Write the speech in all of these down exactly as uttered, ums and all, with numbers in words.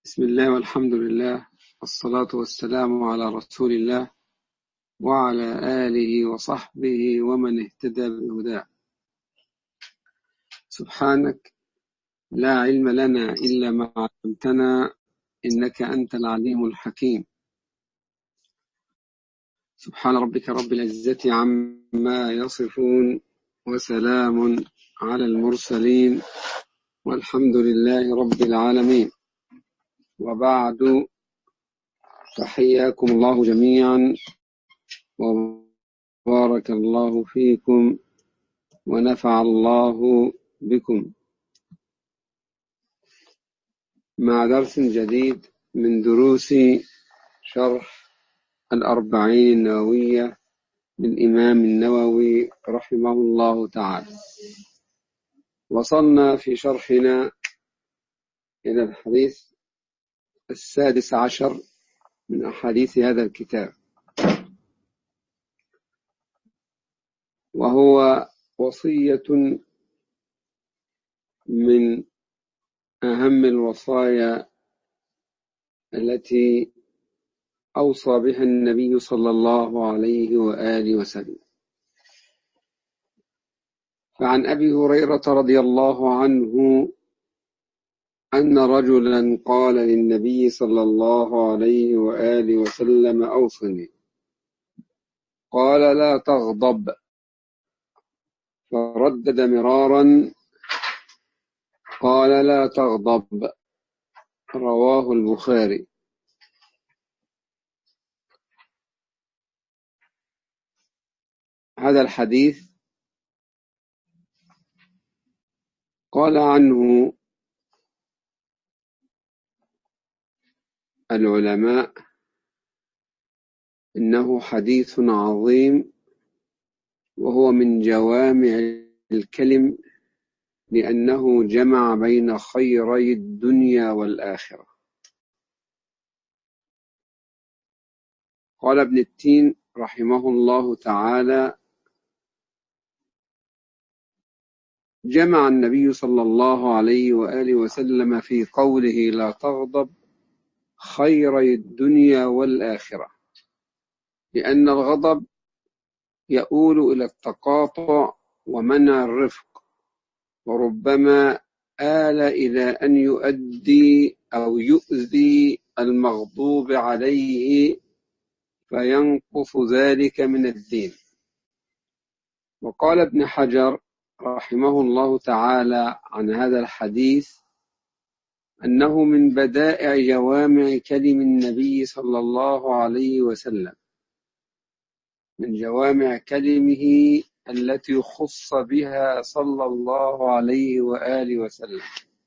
بسم الله والحمد لله والصلاة والسلام على رسول الله وعلى آله وصحبه ومن اهتدى بهداه. سبحانك لا علم لنا إلا ما علمتنا إنك أنت العليم الحكيم. سبحان ربك رب العزة عما يصفون وسلام على المرسلين والحمد لله رب العالمين. وبعد، تحياكم الله جميعا وبارك الله فيكم ونفع الله بكم مع درس جديد من دروس شرح الأربعين النووية للإمام النووي رحمه الله تعالى. وصلنا في شرحنا إلى الحديث السادس عشر من أحاديث هذا الكتاب، وهو وصية من أهم الوصايا التي أوصى بها النبي صلى الله عليه وآله وسلم. فعن أبي هريرة رضي الله عنه أن رجلا قال للنبي صلى الله عليه وآله وسلم: أوصني. قال: لا تغضب. فردد مرارا: قال: لا تغضب. رواه البخاري. هذا الحديث قال عنه العلماء إنه حديث عظيم، وهو من جوامع الكلم، لأنه جمع بين خيري الدنيا والآخرة. قال ابن التين رحمه الله تعالى: جمع النبي صلى الله عليه وآله وسلم في قوله لا تغضب خيري الدنيا والآخرة، لأن الغضب يؤول إلى التقاطع ومنع الرفق، وربما آل إلى أن يؤدي أو يؤذي المغضوب عليه فينقص ذلك من الدين. وقال ابن حجر رحمه الله تعالى عن هذا الحديث أنه من بدائع جوامع كلم النبي صلى الله عليه وسلم، من جوامع كلمه التي خص بها صلى الله عليه وآله وسلم.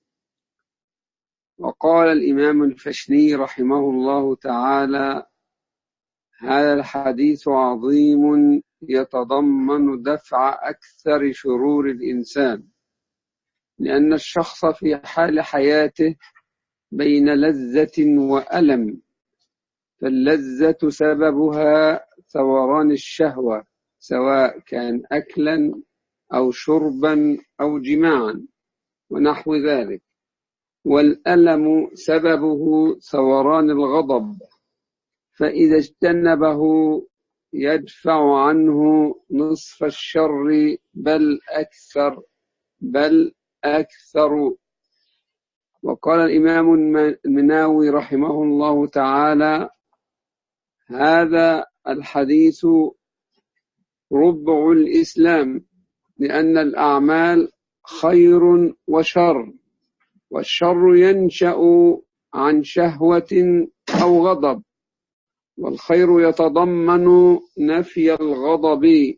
وقال الإمام الفشني رحمه الله تعالى: هذا الحديث عظيم يتضمن دفع أكثر شرور الإنسان، لأن الشخص في حال حياته بين لذة وألم، فاللذة سببها ثوران الشهوة، سواء كان أكلا أو شربا أو جماعا ونحو ذلك، والألم سببه ثوران الغضب، فإذا اجتنبه يدفع عنه نصف الشر بل أكثر بل أكثر. وقال الإمام المناوي رحمه الله تعالى: هذا الحديث ربع الإسلام، لأن الأعمال خير وشر، والشر ينشأ عن شهوة أو غضب، والخير يتضمن نفي الغضب،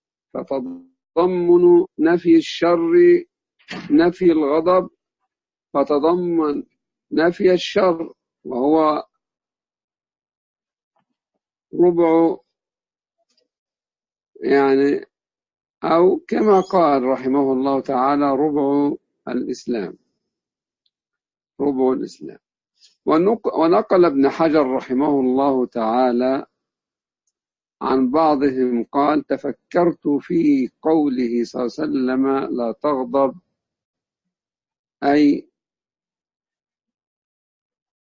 فتضمن نفي الشر نفي الغضب، فتضمن نفي الشر، وهو ربع، يعني أو كما قال رحمه الله تعالى ربع الإسلام، ربع الإسلام. ونقل ابن حجر رحمه الله تعالى عن بعضهم قال: تفكرت في قوله صلى الله عليه وسلم لا تغضب، أي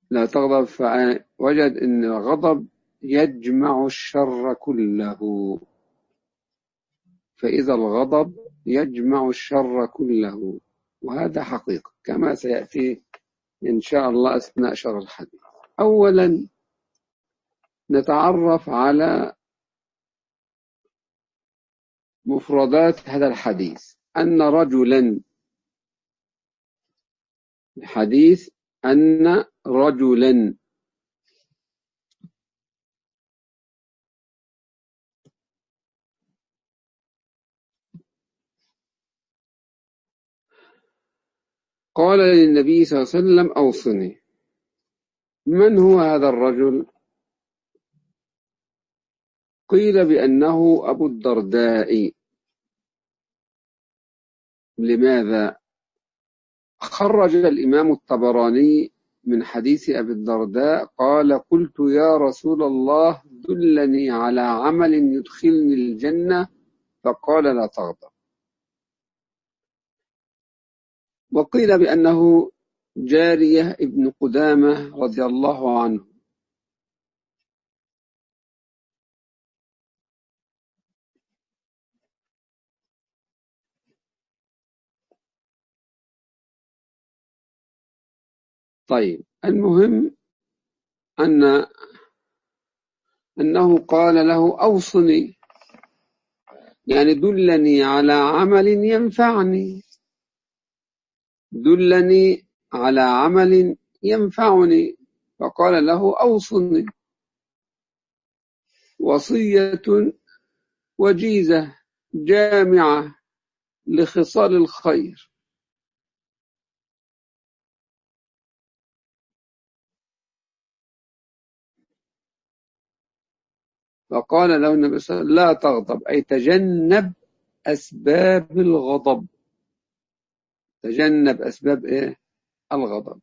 لا تغضب، فوجد أن الغضب يجمع الشر كله، فإذا الغضب يجمع الشر كله، وهذا حقيقة كما سيأتي إن شاء الله أثناء شرح الحديث. أولا نتعرف على مفردات هذا الحديث. أن رجلا، الحديث أن رجلا، قال للنبي صلى الله عليه وسلم أوصني. من هو هذا الرجل؟ قيل بأنه أبو الدرداء. لماذا؟ خرج الإمام الطبراني من حديث أبي الدرداء قال: قلت يا رسول الله دلني على عمل يدخلني الجنة، فقال: لا تغضب. وقيل بأنه جارية ابن قدامة رضي الله عنه. طيب، المهم أن أنه قال له أوصني، يعني دلني على عمل ينفعني، دلني على عمل ينفعني، فقال له أوصني. وصية وجيزة جامعة لخصال الخير. فقال له النبي صلى الله عليه وسلم: لا تغضب، أي تجنب أسباب الغضب. تجنب أسباب إيه؟ الغضب.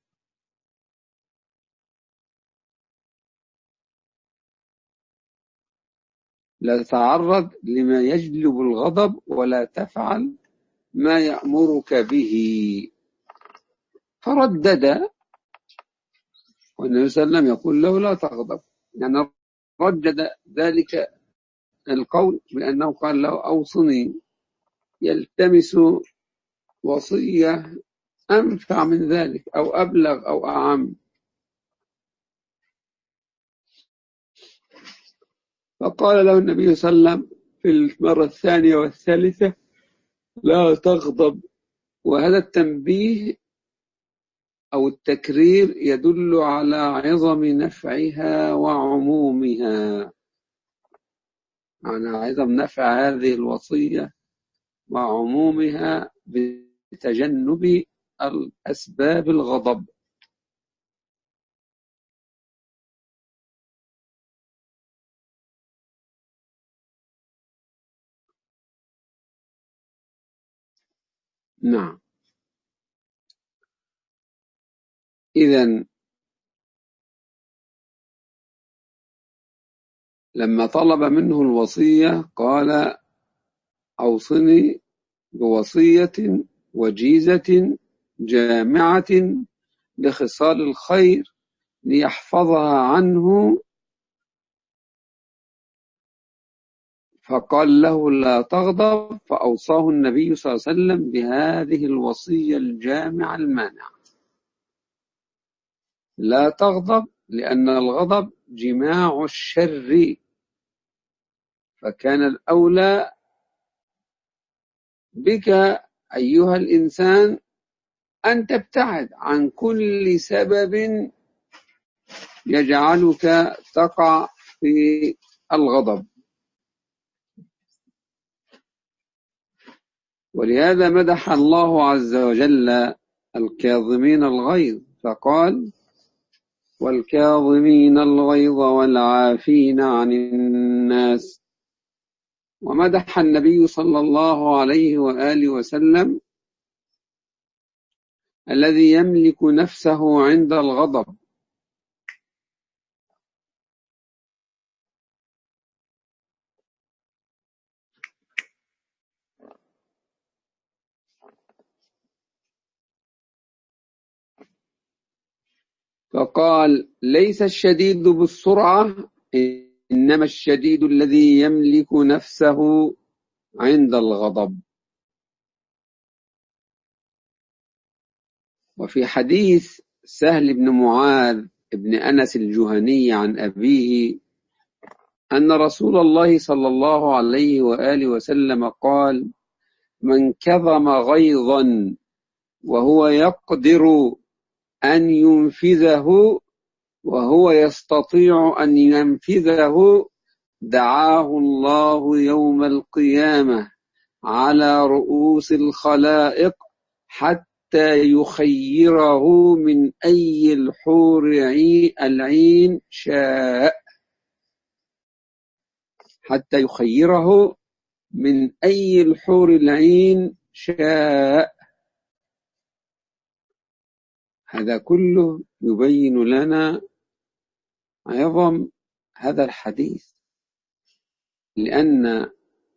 لا تتعرض لما يجلب الغضب، ولا تفعل ما يأمرك به. فردد، والنبي صلى الله عليه وسلم يقول له: لا تغضب، يعني ردد ذلك القول بأنه قال له أوصني، يلتمس وصية أنفع من ذلك أو أبلغ أو أعم. فقال له النبي صلى الله عليه وسلم في المرة الثانية والثالثة: لا تغضب. وهذا التنبيه أو التكرير يدل على عظم نفعها وعمومها، على عظم نفع هذه الوصية وعمومها بتجنب الأسباب الغضب. نعم. إذن لما طلب منه الوصية قال: أوصني بوصية وجيزة جامعة لخصال الخير ليحفظها عنه. فقال له: لا تغضب. فأوصاه النبي صلى الله عليه وسلم بهذه الوصية الجامعة المانعة: لا تغضب، لأن الغضب جماع الشر، فكان الأولى بك أيها الإنسان أن تبتعد عن كل سبب يجعلك تقع في الغضب. ولهذا مدح الله عز وجل الكاظمين الغيظ فقال: والكاظمين الغيظ والعافين عن الناس. ومدح النبي صلى الله عليه وآله وسلم الذي يملك نفسه عند الغضب. فقال: ليس الشديد بالسرعة، إنما الشديد الذي يملك نفسه عند الغضب. وفي حديث سهل بن معاذ بن أنس الجهني عن أبيه أن رسول الله صلى الله عليه وآله وسلم قال: من كظم غيظا وهو يقدر أن ينفذه وهو يستطيع أن ينفذه دعاه الله يوم القيامة على رؤوس الخلائق حتى يخيره من أي الحور العين شاء حتى يخيره من أي الحور العين شاء. هذا كله يبين لنا عظم هذا الحديث، لأن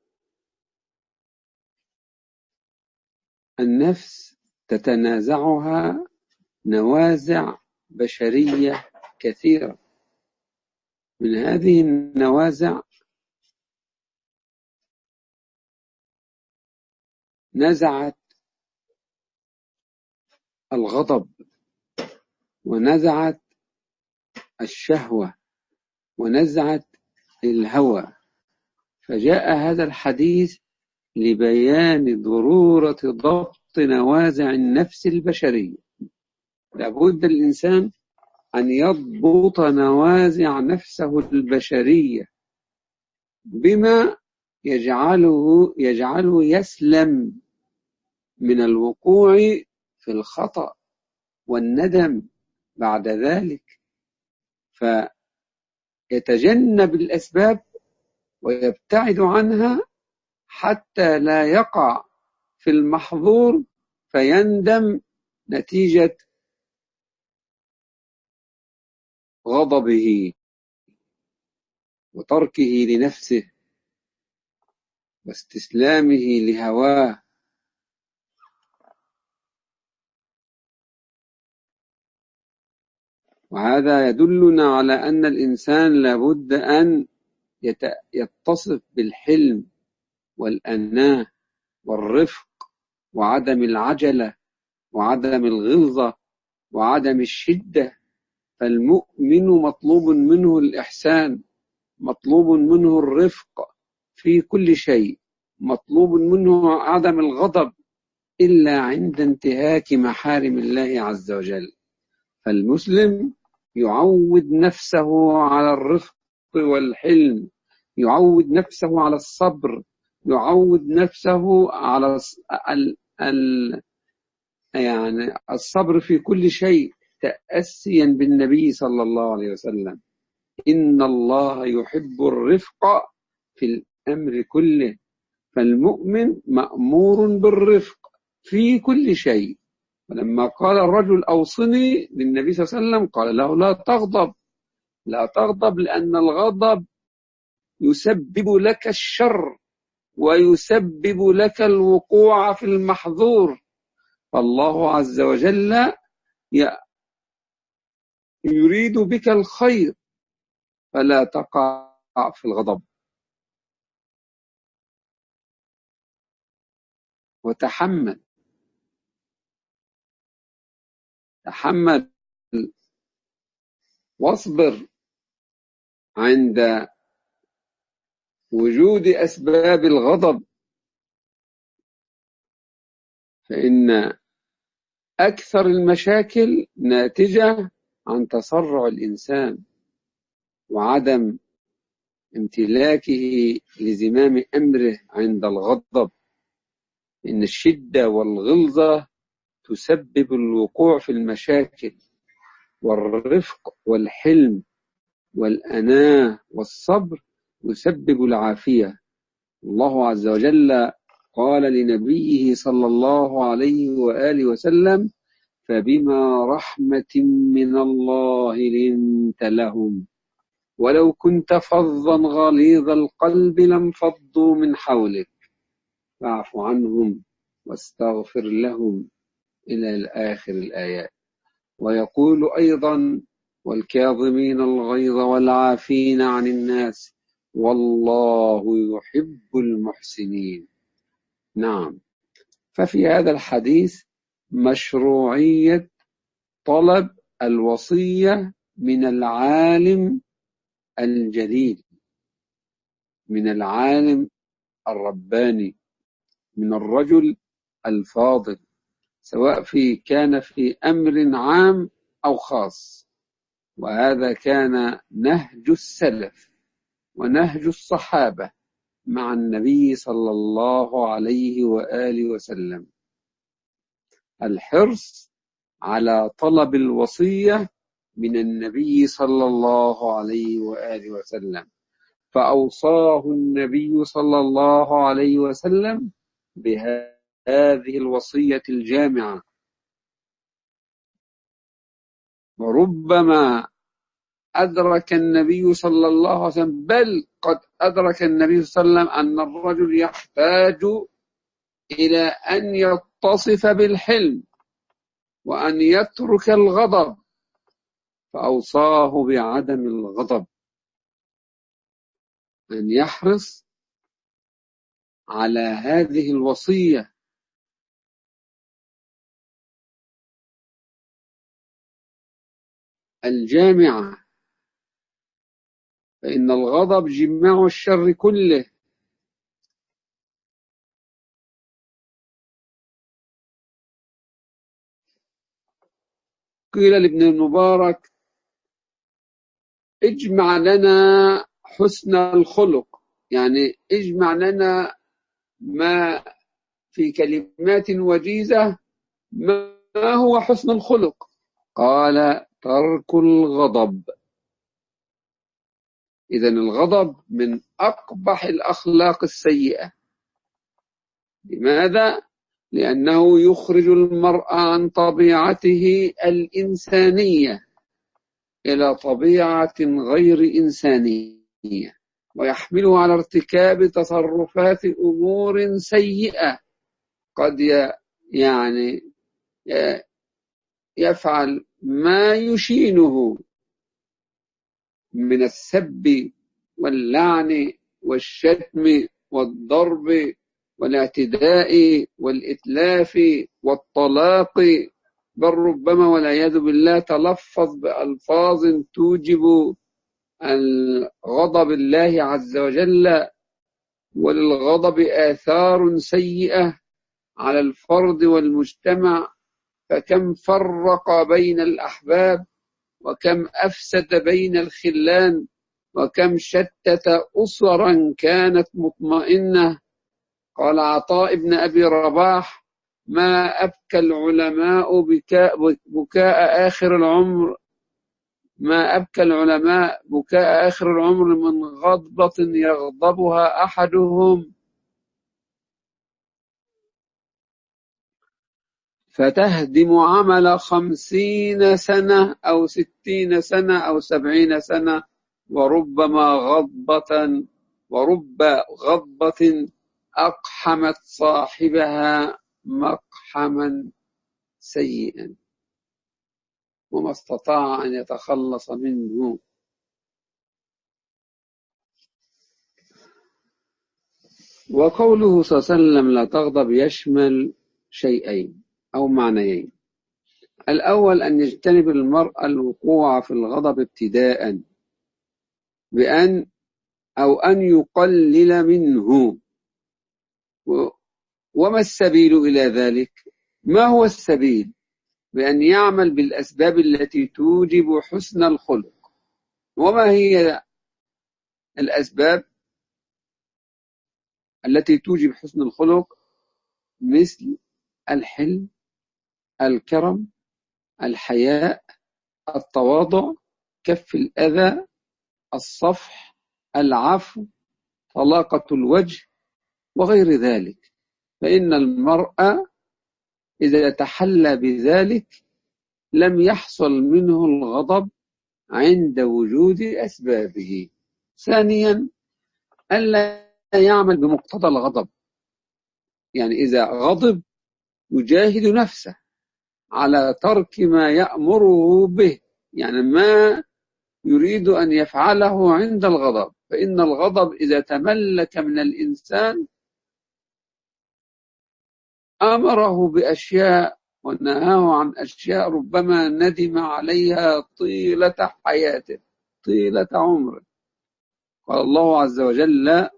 النفس تتنازعها نوازع بشرية كثيرة. من هذه النوازع نزعت الغضب، ونزعت الشهوة، ونزعت الهوى. فجاء هذا الحديث لبيان ضرورة ضبط نوازع النفس البشرية. لابد الإنسان أن يضبط نوازع نفسه البشرية بما يجعله يجعله يسلم من الوقوع في الخطأ والندم بعد ذلك، فيتجنب الأسباب ويبتعد عنها حتى لا يقع في المحظور فيندم نتيجة غضبه وتركه لنفسه واستسلامه لهواه. وهذا يدلنا على أن الإنسان لابد أن يتصف بالحلم والأناة والرفق وعدم العجلة وعدم الغلظة وعدم الشدة. فالمؤمن مطلوب منه الإحسان، مطلوب منه الرفق في كل شيء، مطلوب منه عدم الغضب إلا عند انتهاك محارم الله عز وجل. فالمسلم يعود نفسه على الرفق والحلم، يعود نفسه على الصبر، يعود نفسه على ال ال يعني الصبر في كل شيء، تأسيا بالنبي صلى الله عليه وسلم: إن الله يحب الرفق في الأمر كله. فالمؤمن مأمور بالرفق في كل شيء. ولما قال الرجل أوصني للنبي صلى الله عليه وسلم قال له: لا تغضب، لا تغضب، لأن الغضب يسبب لك الشر ويسبب لك الوقوع في المحظور. فالله عز وجل يريد بك الخير، فلا تقع في الغضب. وتحمل، تحمل واصبر عند وجود أسباب الغضب، فإن أكثر المشاكل ناتجة عن تسرع الإنسان وعدم امتلاكه لزمام أمره عند الغضب. إن الشدة والغلظة تسبب الوقوع في المشاكل، والرفق والحلم والأناة والصبر يسبب العافية. الله عز وجل قال لنبيه صلى الله عليه وآله وسلم: فبما رحمة من الله لنت لهم ولو كنت فظا غليظ القلب لانفضوا من حولك فاعف عنهم واستغفر لهم إلى آخر الآيات. ويقول أيضا والكاظمين الغيظ والعافين عن الناس والله يحب المحسنين. نعم، ففي هذا الحديث مشروعية طلب الوصية من العالم الجليل، من العالم الرباني، من الرجل الفاضل، سواء في كان في أمر عام أو خاص. وهذا كان نهج السلف ونهج الصحابة مع النبي صلى الله عليه وآله وسلم، الحرص على طلب الوصية من النبي صلى الله عليه وآله وسلم. فأوصاه النبي صلى الله عليه وسلم بهذه الوصية الجامعة. وربما أدرك النبي صلى الله عليه وسلم، بل قد أدرك النبي صلى الله عليه وسلم أن الرجل يحتاج إلى أن يتصف بالحلم وأن يترك الغضب، فأوصاه بعدم الغضب، أن يحرص على هذه الوصية الجامعة، فإن الغضب جماع الشر كله. قيل لابن المبارك اجمع لنا حسن الخلق، يعني اجمع لنا ما في كلمات وجيزة ما هو حسن الخلق. قال ترك الغضب. إذن الغضب من أقبح الأخلاق السيئة. لماذا؟ لأنه يخرج المرء عن طبيعته الإنسانية إلى طبيعة غير إنسانية، ويحمله على ارتكاب تصرفات أمور سيئة، قد يعني يفعل ما يشينه من السب واللعن والشتم والضرب والاعتداء والإتلاف والطلاق، بل ربما والعياذ بالله تلفظ بألفاظ توجب الغضب الله عز وجل. وللغضب آثار سيئة على الفرد والمجتمع، فكم فرق بين الأحباب، وكم أفسد بين الخلان، وكم شتت أسرا كانت مطمئنة. قال عطاء بن أبي رباح ما أبكى العلماء بكاء, بكاء آخر العمر ما أبكى العلماء بكاء آخر العمر من غضبة يغضبها أحدهم فتهدم عمل خمسين سنة أو ستين سنة أو سبعين سنة، وربما غضبة ورب غضبة أقحمت صاحبها مقحما سيئا وما استطاع أن يتخلص منه. وقوله صلى الله عليه وسلم لا تغضب يشمل شيئين أو معنيين. الأول أن يجتنب المرء الوقوع في الغضب ابتداء بأن أو أن يقلل منه. وما السبيل إلى ذلك؟ ما هو السبيل؟ بأن يعمل بالأسباب التي توجب حسن الخلق. وما هي الأسباب التي توجب حسن الخلق؟ مثل الحلم، الكرم، الحياء، التواضع، كف الأذى، الصفح، العفو، طلاقة الوجه، وغير ذلك. فإن المرء إذا تحلى بذلك لم يحصل منه الغضب عند وجود أسبابه. ثانيا ألا يعمل بمقتضى الغضب، يعني إذا غضب يجاهد نفسه على ترك ما يأمره به، يعني ما يريد أن يفعله عند الغضب. فإن الغضب إذا تملك من الإنسان أمره بأشياء ونهاه عن أشياء ربما ندم عليها طيلة حياته، طيلة عمره. قال الله عز وجل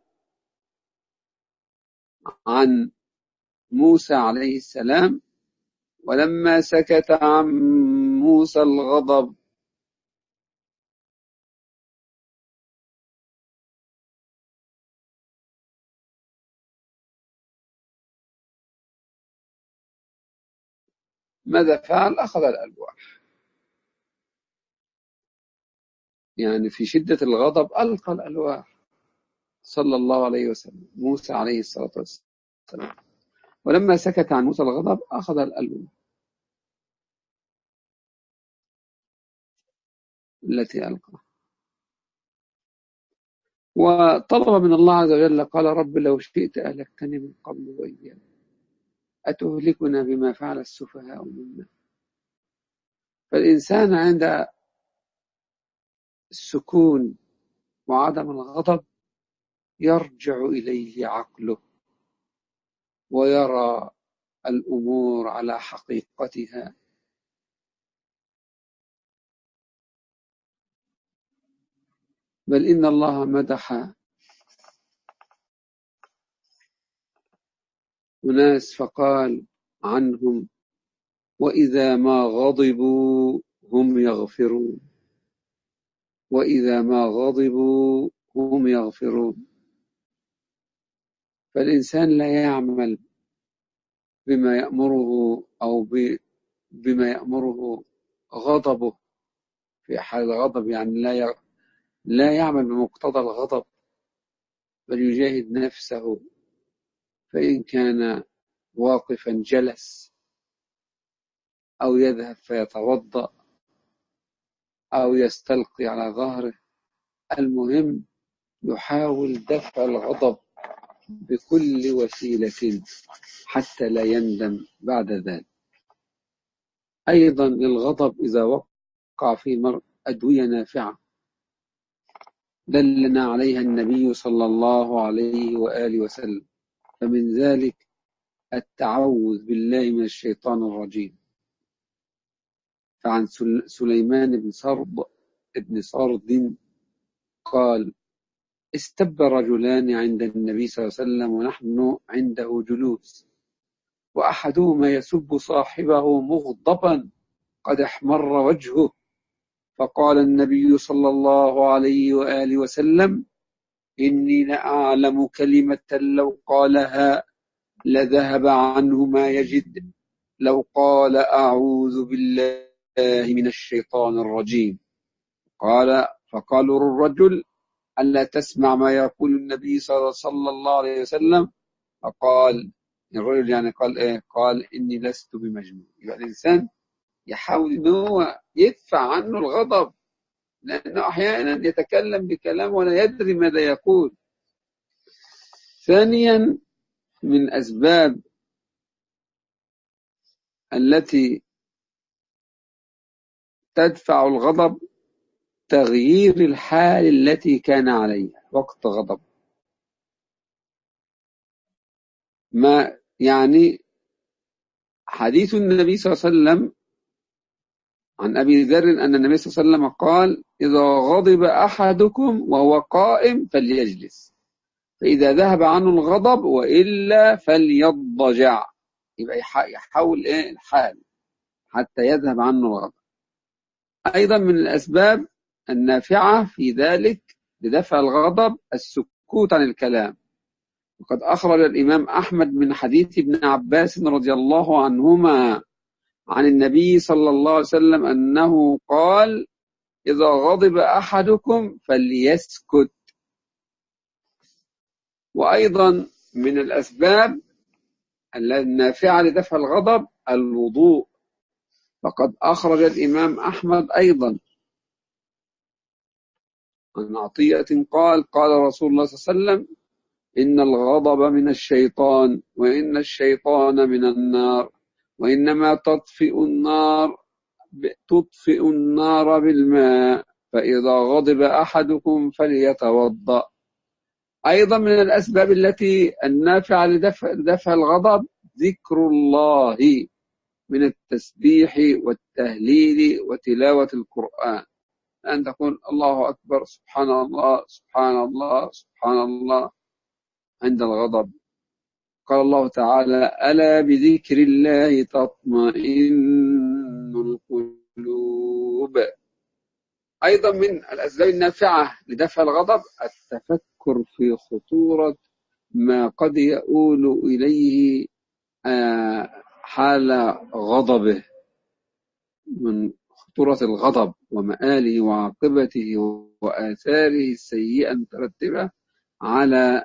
عن موسى عليه السلام: ولما سكت عن موسى الغضب ماذا فعل؟ أخذ الألواح. يعني في شدة الغضب ألقى الألواح صلى الله عليه وسلم، موسى عليه الصلاة والسلام. ولما سكت عن موسى الغضب أخذ الألواح التي ألقى، وطلب من الله عز وجل، قال: رب لو شئت أهلكتني من قبل وإياك أتهلكنا بما فعل السفهاء منا. فالإنسان عند السكون وعدم الغضب يرجع إليه عقله ويرى الأمور على حقيقتها. بل إن الله مدح أناس فقال عنهم: وإذا ما غضبوا هم يغفرون، وإذا ما غضبوا هم يغفرون. فالإنسان لا يعمل بما يأمره أو بما يأمره غضبه في حال الغضب، يعني لا لا يعمل بمقتضى الغضب، بل يجاهد نفسه. فإن كان واقفا جلس، أو يذهب فيتوضأ، أو يستلقي على ظهره. المهم يحاول دفع الغضب بكل وسيلة حتى لا يندم بعد ذلك. أيضا للغضب إذا وقع في المرء أدوية نافعة دلنا عليها النبي صلى الله عليه وآله وسلم، فمن ذلك التعوذ بالله من الشيطان الرجيم. فعن سليمان بن صرد ابن صرد قال: استب رجلان عند النبي صلى الله عليه وسلم ونحن عنده جلوس، وأحدهما يسب صاحبه مغضبا قد احمر وجهه، فقال النبي صلى الله عليه وآله وسلم: إني لأعلم كلمة لو قالها لذهب عنه ما يجد، لو قال أعوذ بالله من الشيطان الرجيم. قال فقالوا الرجل: ألا تسمع ما يقول النبي صلى الله عليه وسلم؟ فقال الرجل، يعني قال إيه؟ قال: إني لست بمجنون. يبقى الإنسان يحاول إن هو يدفع عنه الغضب، لأنه أحيانا يتكلم بكلام ولا يدري ماذا يقول. ثانيا، من أسباب التي تدفع الغضب تغيير الحال التي كان عليها وقت غضب. ما يعني حديث النبي صلى الله عليه وسلم عن أبي ذر أن النبي صلى الله عليه وسلم قال: إذا غضب أحدكم وهو قائم فليجلس، فإذا ذهب عنه الغضب وإلا فليضجع. يبقى يحاول إيه الحال حتى يذهب عنه الغضب. أيضا من الأسباب النافعة في ذلك لدفع الغضب السكوت عن الكلام. وقد أخرج الإمام أحمد من حديث ابن عباس رضي الله عنهما عن النبي صلى الله عليه وسلم أنه قال: إذا غضب أحدكم فليسكت. وأيضا من الأسباب النافعة لدفع الغضب الوضوء. فقد أخرج الإمام أحمد أيضا عن عطية قال: قال رسول الله صلى الله عليه وسلم: إن الغضب من الشيطان، وإن الشيطان من النار، وإنما تطفئ النار تطفئ النار بالماء، فإذا غضب أحدكم فليتوضأ. أيضا من الأسباب التي النافعة لدفع, لدفع الغضب ذكر الله من التسبيح والتهليل وتلاوة القرآن، أن تقول الله أكبر، سبحان الله سبحان الله سبحان الله عند الغضب. قال الله تعالى: ألا بذكر الله تطمئن القلوب. أيضا من الأسباب النافعة لدفع الغضب التفكر في خطورة ما قد يؤول إليه حال غضبه من خطورة الغضب ومآله وعاقبته وآثاره السيئة المترتبة على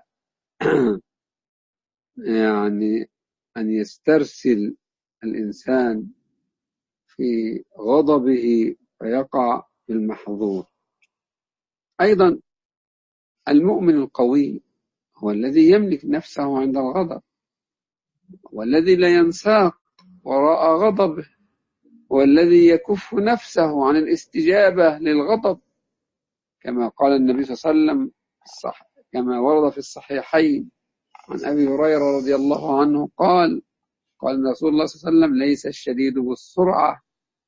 يعني أن يسترسل الإنسان في غضبه فيقع في المحظور. أيضا المؤمن القوي هو الذي يملك نفسه عند الغضب، والذي لا ينساق وراء غضبه، والذي يكف نفسه عن الاستجابة للغضب، كما قال النبي صلى الله عليه وسلم الصح كما ورد في الصحيحين عن أبي هريرة رضي الله عنه قال قال رسول الله صلى الله عليه وسلم: ليس الشديد بالسرعة،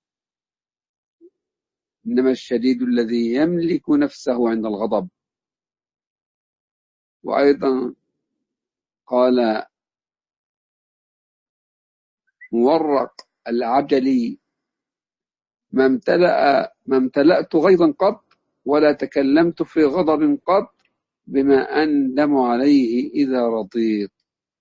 إنما الشديد الذي يملك نفسه عند الغضب. وأيضا قال مورق العجلي: ما امتلأ ما امتلأت غيظا قط ولا تكلمت في غضب قط بما أندم عليه إذا رضيت.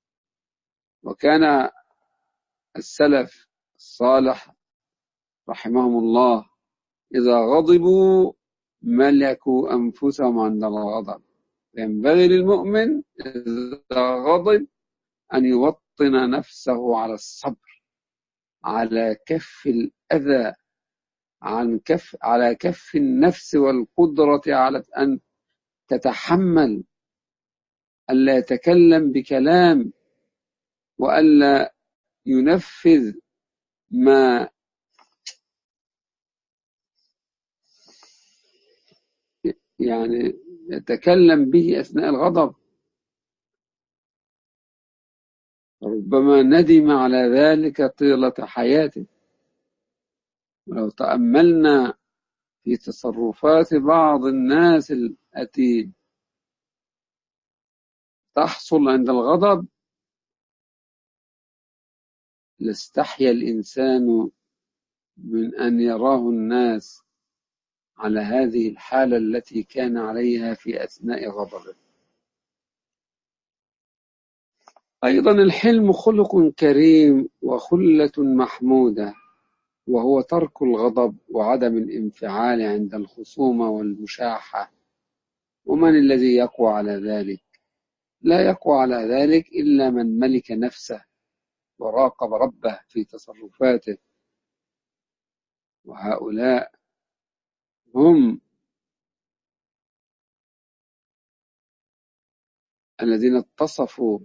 وكان السلف الصالح رحمهم الله إذا غضبوا ملكوا أنفسهم عند الغضب. ينبغي للمؤمن إذا غضب أن يوطن نفسه على الصبر، على كف الأذى، عن كف على كف النفس والقدرة على أن تتحمل، ألا يتكلم بكلام وألا ينفذ ما يعني يتكلم به أثناء الغضب. ربما ندم على ذلك طيلة حياته. ولو تأملنا في تصرفات بعض الناس التي تحصل عند الغضب لاستحيا الإنسان من أن يراه الناس على هذه الحالة التي كان عليها في أثناء غضبه. أيضا الحلم خلق كريم وخلة محمودة، وهو ترك الغضب وعدم الانفعال عند الخصومة والمشاحة. ومن الذي يقوى على ذلك؟ لا يقوى على ذلك إلا من ملك نفسه وراقب ربه في تصرفاته. وهؤلاء هم الذين اتصفوا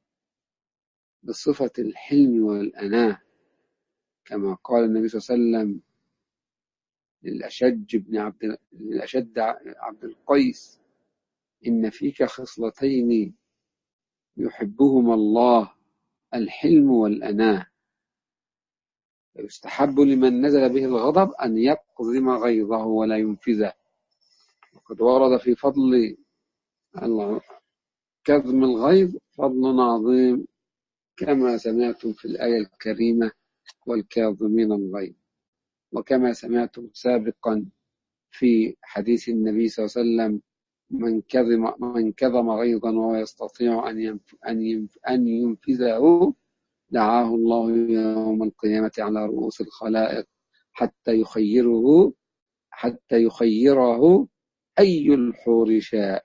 بصفة الحلم والأناة، كما قال النبي صلى الله عليه وسلم للأشج بن عبد للأشد عبد القيس: إن فيك خصلتين يحبهما الله، الحلم والأناة. يستحب لمن نزل به الغضب أن يقضم غيظه ولا ينفذه. وقد ورد في فضل كظم الغيظ فضل عظيم، كما سمعتم في الآية الكريمة: والكاظمين الغيظ. وكما سمعتم سابقا في حديث النبي صلى الله عليه وسلم: من كظم من كظم غيظا وهو يستطيع أن ينف أن ينف أن ينفذه دعاه الله يوم القيامة على رؤوس الخلائق حتى يخيره حتى يخيره أي الحور شاء.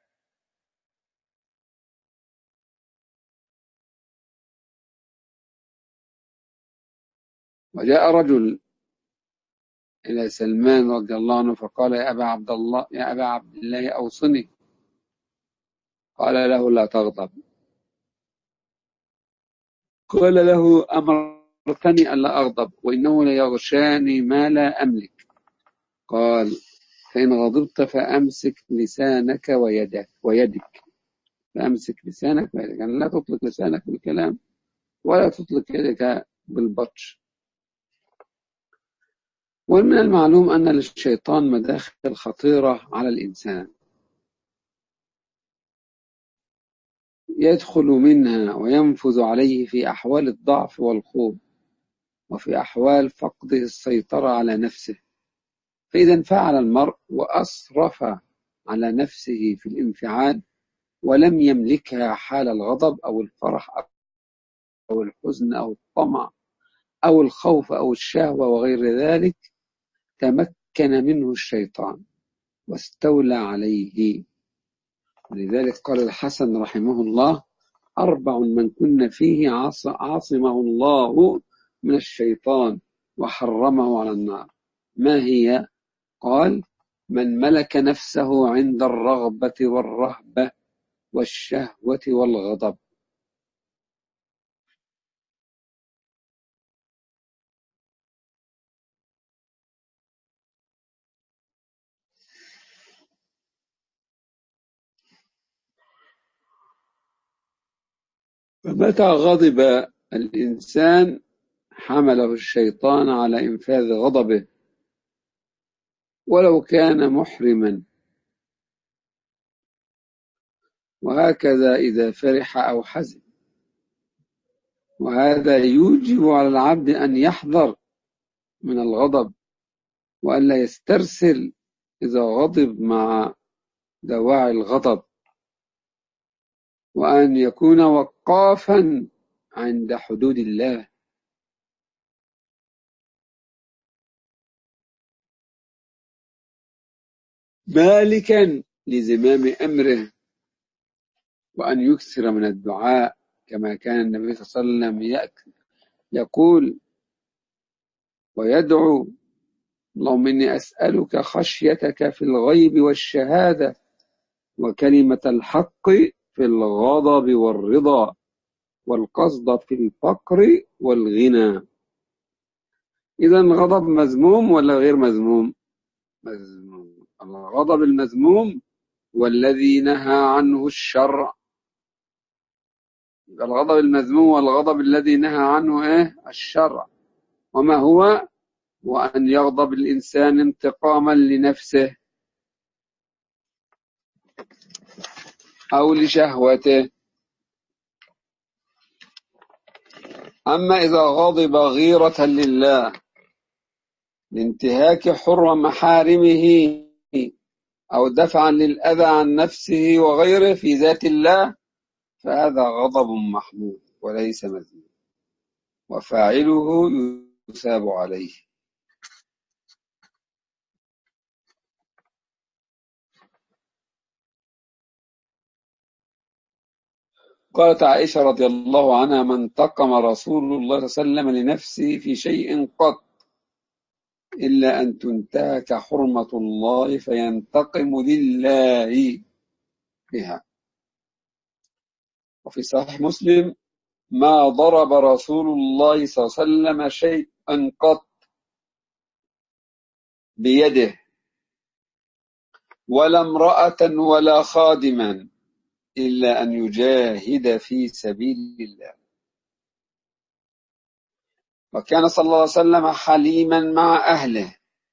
وجاء رجل إلى سلمان رضي الله عنه فقال: يا أبا عبد الله يا أبا عبد الله أوصني. قال له: لا تغضب. قال له: أمر أمرتني ألا أغضب وإنه ليغشاني ما لا أملك. قال فإن غضبت فأمسك لسانك ويدك ويدك فأمسك لسانك ويدك يعني لا تطلق لسانك بالكلام ولا تطلق يدك بالبطش. ومن المعلوم أن للشيطان مداخل خطيرة على الإنسان يدخل منها وينفذ عليه في أحوال الضعف والخوف وفي أحوال فقده السيطرة على نفسه. فإذا انفعل المرء وأسرف على نفسه في الانفعال ولم يملكها حال الغضب أو الفرح أو الحزن أو الطمع أو الخوف أو الشهوة وغير ذلك، تمكن منه الشيطان واستولى عليه. ولذلك قال الحسن رحمه الله أربع من كن فيه عاصمه الله من الشيطان وحرمه على النار. ما هي؟ قال من ملك نفسه عند الرغبة والرهبة والشهوة والغضب. فمتى غضب الإنسان حمله الشيطان على إنفاذ غضبه ولو كان محرما، وهكذا إذا فرح أو حزن. وهذا يوجب على العبد أن يحذر من الغضب وأن لا يسترسل إذا غضب مع دواعي الغضب، وأن يكون وقافا عند حدود الله. مالكا لزمام أمره، وأن يكثر من الدعاء كما كان النبي صلى الله عليه وسلم يقول ويدعو اللهم إني أسألك خشيتك في الغيب والشهادة وكلمة الحق في الغضب والرضا والقصد في الفقر والغنى. إذا الغضب مذموم ولا غير مذموم؟ مذموم. الغضب المذموم والذي نهى عنه الشرع. الغضب المذموم والغضب الذي نهى عنه إيه؟ الشرع. وما هو؟ وأن يغضب الإنسان انتقاما لنفسه أو لشهوته. أما إذا غضب غيرة لله لانتهاك حرم محارمه أو دفعا للأذى عن نفسه وغيره في ذات الله فهذا غضب محمود وليس مذموم، وفاعله يثاب عليه. قالت عائشة رضي الله عنها ما انتقم رسول الله صلى الله عليه وسلم لنفسه في شيء قط إلا أن تنتهك حرمة الله فينتقم لله بها. وفي صحيح مسلم ما ضرب رسول الله صلى الله عليه وسلم شيئا قط بيده ولا امرأة ولا خادما إلا أن يجاهد في سبيل الله. وكان صلى الله عليه وسلم حليما مع أهله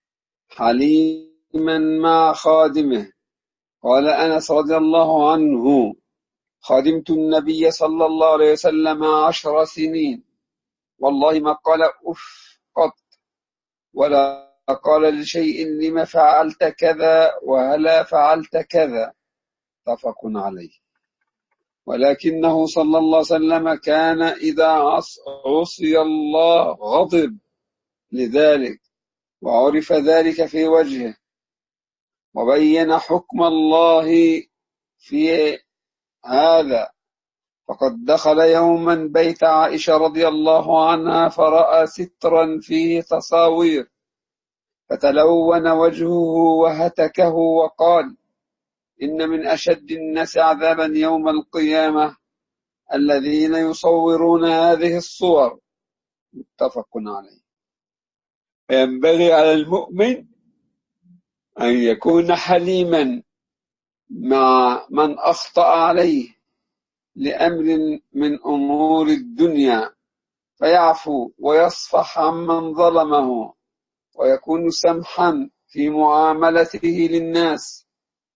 حليما مع خادمه. قال أنس رضي الله عنه خادمت النبي صلى الله عليه وسلم عشر سنين والله ما قال أف قط ولا قال لشيء لما فعلت كذا وهلا فعلت كذا، متفق عليه. ولكنه صلى الله عليه وسلم كان إذا عصي الله غضب لذلك وعرف ذلك في وجهه وبين حكم الله في هذا. فقد دخل يوما بيت عائشة رضي الله عنها فرأى سترا فيه تصاوير فتلون وجهه وهتكه وقال إن من أشد الناس عذابا يوم القيامة الذين يصورون هذه الصور متفق عليه. ينبغي على المؤمن أن يكون حليما مع من أخطأ عليه لأمر من أمور الدنيا، فيعفو ويصفح عمن ظلمه، ويكون سمحا في معاملته للناس.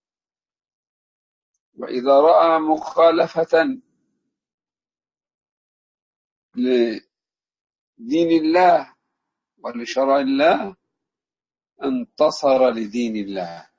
وإذا رأى مخالفة لدين الله ولشرع الله انتصر لدين الله.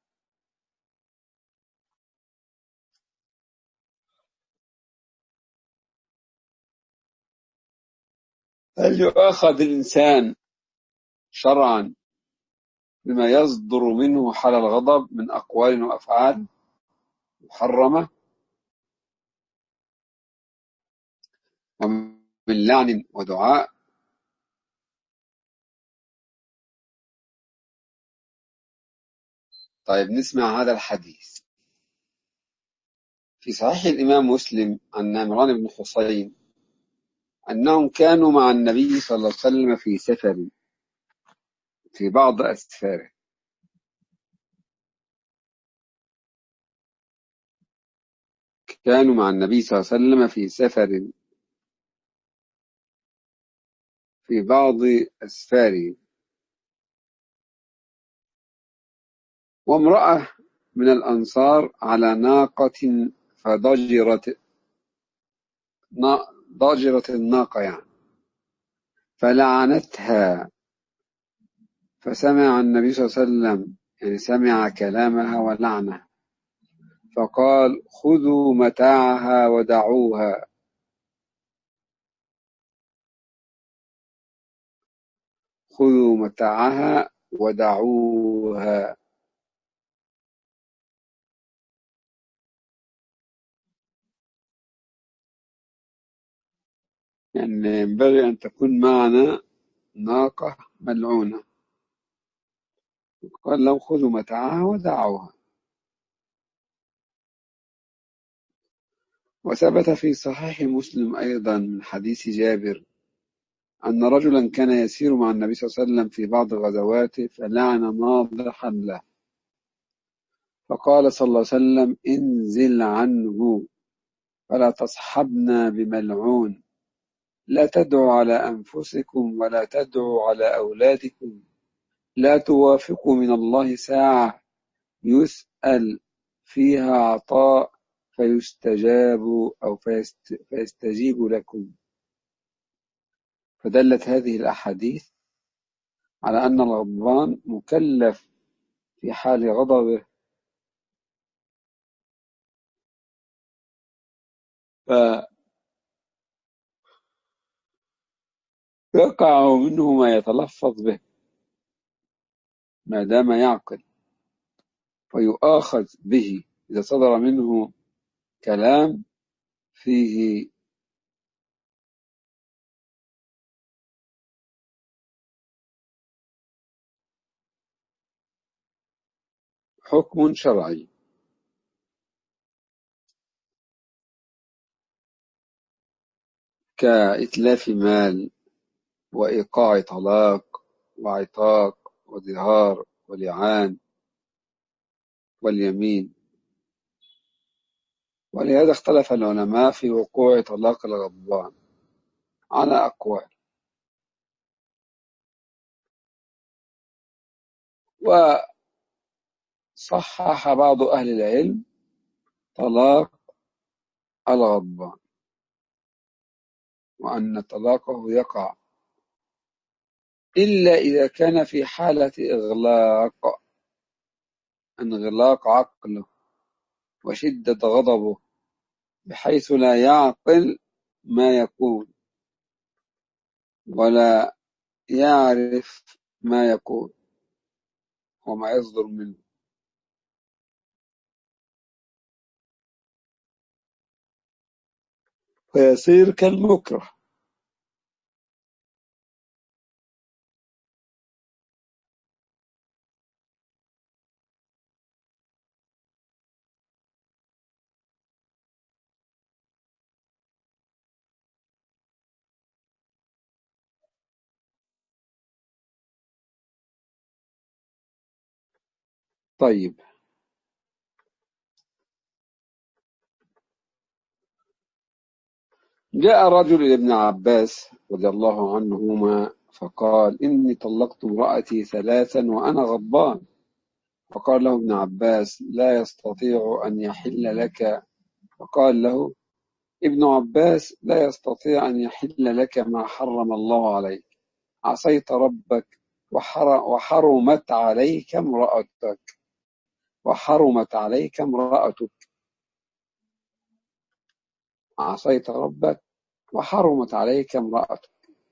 هل يؤاخذ الإنسان شرعا بما يصدر منه حال الغضب من أقوال وأفعال محرمة ومن لعن ودعاء؟ طيب نسمع هذا الحديث. في صحيح الإمام مسلم عن عمران بن حسين أنهم كانوا مع النبي صلى الله عليه وسلم في سفر في بعض أسفاره. كانوا مع النبي صلى الله عليه وسلم في سفر في بعض أسفاره، وامرأة من الأنصار على ناقة فضجرت ضجرت الناقة يعني فلعنتها، فسمع النبي صلى الله عليه وسلم يعني سمع كلامها ولعنه، فقال خذوا متاعها ودعوها. خذوا متاعها ودعوها. يعني ينبغي أن تكون معنا ناقة ملعونة. قال لهم خذوا متاعها ودعوها. وثبت في صحيح مسلم أيضا من حديث جابر أن رجلا كان يسير مع النبي صلى الله عليه وسلم في بعض غزواته فلعن ناضحا له، فقال صلى الله عليه وسلم انزل عنه فلا تصحبنا بملعون، لا تدعوا على أنفسكم ولا تدعوا على أولادكم، لا توافقوا من الله ساعة يسأل فيها عطاء فيستجاب أو فيست فيستجيب لكم. فدلت هذه الأحاديث على أن الغضبان مكلف في حال غضبه فيقع منه ما يتلفظ به ما دام يعقل، ويؤاخذ به إذا صدر منه كلام فيه حكم شرعي كإتلاف مال وإيقاع طلاق وعتاق وظهار ولعان واليمين. ولهذا اختلف العلماء في وقوع طلاق الغضبان على أقوال، وصحح بعض أهل العلم طلاق الغضبان وأن طلاقه يقع إلا إذا كان في حالة إغلاق انغلاق عقله وشدة غضبه بحيث لا يعقل ما يقول ولا يعرف ما يقول وما يصدر منه، فيصير كالمكره. طيب، جاء رجل إلى ابن عباس رضي الله عنهما فقال: إني طلقت امرأتي ثلاثا وأنا غضبان. فقال له ابن عباس: لا يستطيع أن يحل لك. فقال له ابن عباس: لا يستطيع أن يحل لك ما حرم الله عليك، عصيت ربك وحرمت عليك امرأتك وحرمت عليك امرأتك عصيت ربك وحرمت عليك امرأتك.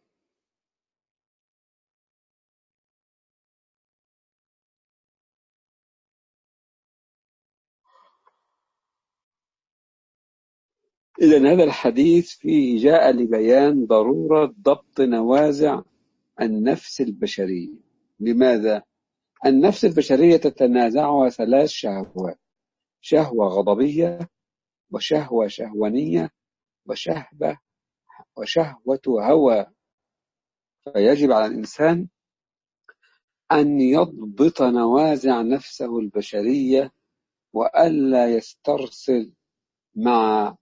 إذن هذا الحديث فيه جاء لبيان ضرورة ضبط نوازع النفس البشرية. لماذا؟ النفس البشرية تتنازعها ثلاث شهوات: شهوة غضبية، وشهوة شهوانية، وشهوة وشهوة هوى. فيجب على الإنسان أن يضبط نوازع نفسه البشرية، وألا يسترسل مع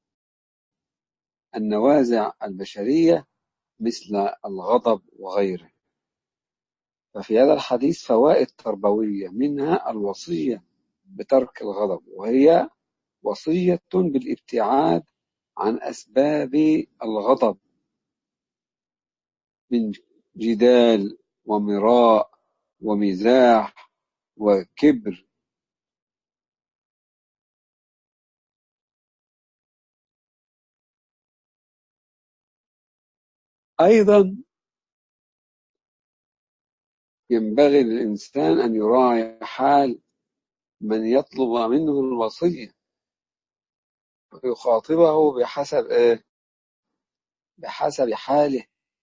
النوازع البشرية مثل الغضب وغيره. ففي هذا الحديث فوائد تربوية، منها الوصية بترك الغضب، وهي وصية بالابتعاد عن أسباب الغضب من جدال ومراء ومزاح وكبر. أيضا ينبغي للإنسان أن يراعي حال من يطلب منه الوصية ويخاطبه بحسب إيه؟ بحسب حاله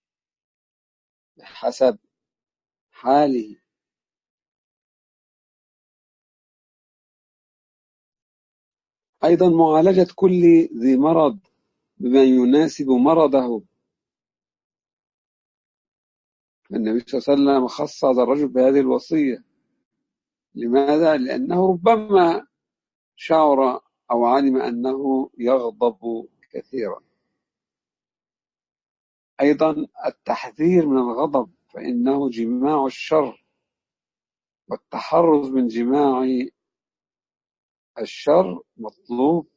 بحسب حاله. أيضا معالجة كل ذي مرض بما يناسب مرضه. النبي صلى الله عليه وسلم خص هذا الرجل بهذه الوصية. لماذا؟ لأنه ربما شعر أو علم أنه يغضب كثيرا. أيضا التحذير من الغضب، فإنه جماع الشر، والتحرز من جماع الشر مطلوب.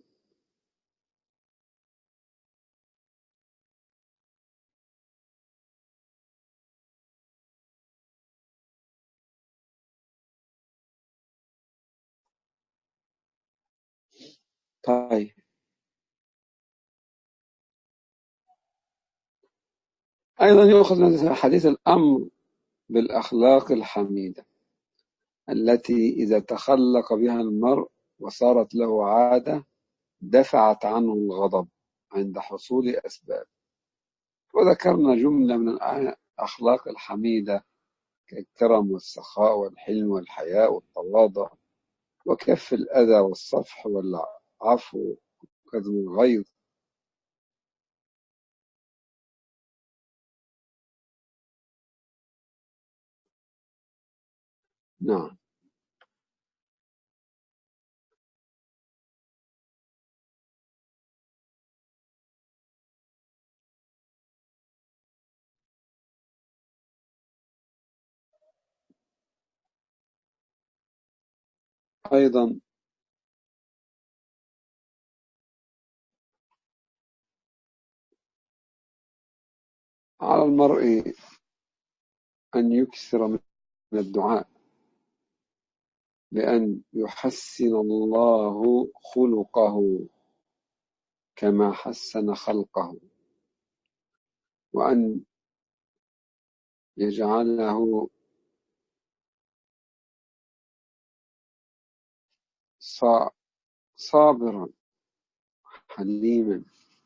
طيب، أيضا يؤخذ من حديث الأمر بالأخلاق الحميدة التي إذا تخلق بها المرء وصارت له عادة دفعت عنه الغضب عند حصول أسباب. وذكرنا جملة من الأخلاق الحميدة كالكرم والسخاء والحلم والحياء والتواضع وكف الأذى والصفح والعفو وكظم الغيظ. نعم. أيضا على المرء أن يكثر من الدعاء بأن يحسن الله خلقه كما حسن خلقه، وأن يجعله صابرا حليما.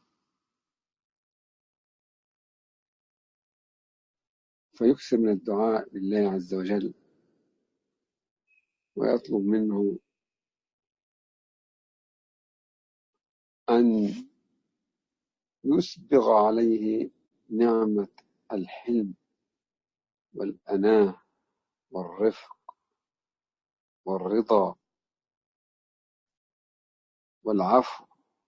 فيكثر من الدعاء لله عز وجل ويطلب منه أن يسبغ عليه نعمة الحلم والأناة والرفق والرضا والعفو.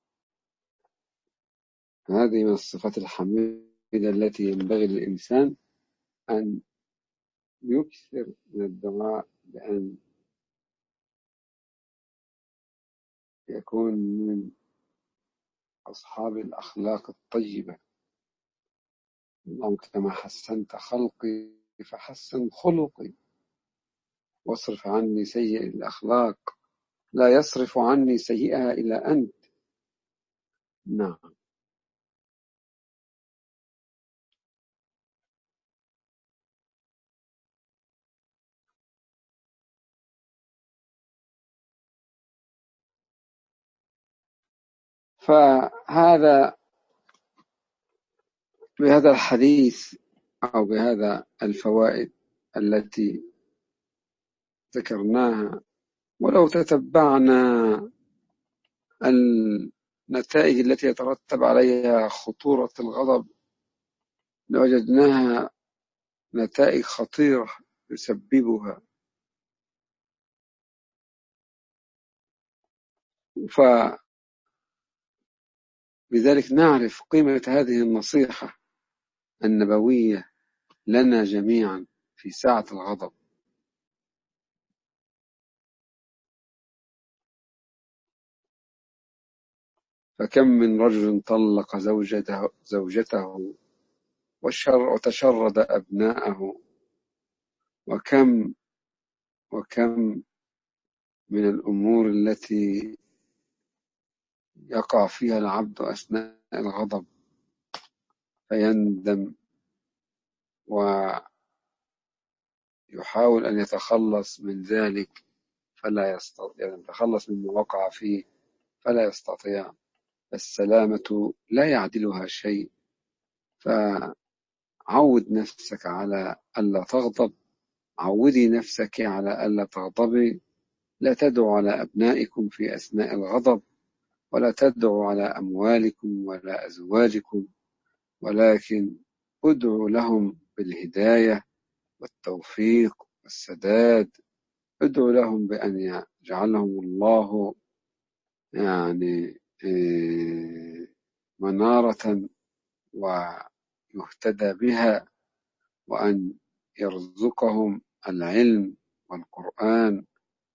هذه من الصفات الحميدة التي ينبغي للإنسان أن يكثر من الدعاء بأن يكون من أصحاب الأخلاق الطيبة. اللهم كما حسنت خلقي فحسن خلقي واصرف عني سيئ الأخلاق لا يصرف عني سيئها إلا أنت. نعم. فهذا بهذا الحديث أو بهذا الفوائد التي ذكرناها، ولو تتبعنا النتائج التي يترتب عليها خطورة الغضب لوجدناها نتائج خطيرة يسببها. فبذلك نعرف قيمة هذه النصيحة النبوية لنا جميعا في ساعة الغضب. فكم من رجل طلق زوجته, زوجته وتشرد أبناءه، وكم وكم من الأمور التي يقع فيها العبد أثناء الغضب فيندم ويحاول أن يتخلص من ذلك فلا يستطيع، يعني يتخلص مما وقع فيه فلا يستطيع. السلامة لا يعدلها شيء. فعود نفسك على ألا تغضب، عودي نفسك على ألا تغضبي. لا تدعوا على أبنائكم في أثناء الغضب، ولا تدعوا على أموالكم ولا أزواجكم، ولكن ادعوا لهم بالهداية والتوفيق والسداد. ادعوا لهم بأن يجعلهم الله يعني منارة ويهتدى بها، وأن يرزقهم العلم والقرآن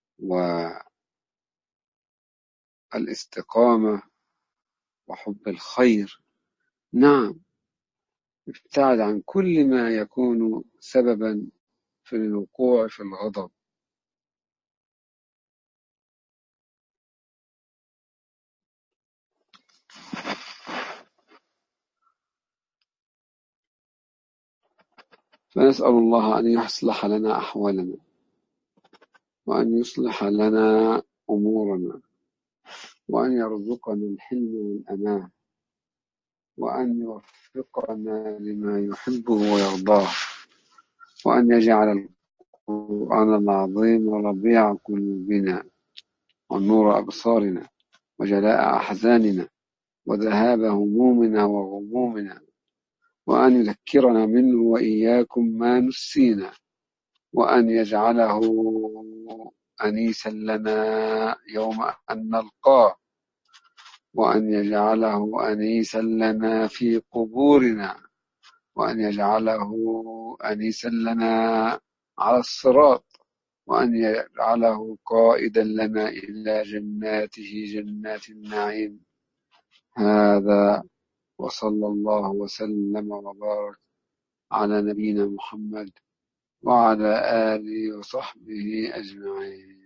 والاستقامة وحب الخير. نعم، ابتعد عن كل ما يكون سببا في الوقوع في الغضب. فنسأل الله أن يصلح لنا أحوالنا، وأن يصلح لنا أمورنا، وأن يرزقنا الحلم والأمان، وأن يوفقنا لما يحبه ويرضاه، وأن يجعل القرآن العظيم ربيع قلوبنا ونور أبصارنا وجلاء أحزاننا وذهاب همومنا وغمومنا، وأن يذكرنا منه وإياكم ما نسينا، وأن يجعله أنيسا لنا يوم أن نلقاه، وأن يجعله أنيسا لنا في قبورنا، وأن يجعله أنيسا لنا على الصراط، وأن يجعله قائدا لنا إلى جناته جنات النعيم. هذا، وصلى الله وسلم وبارك على نبينا محمد وعلى آله وصحبه أجمعين.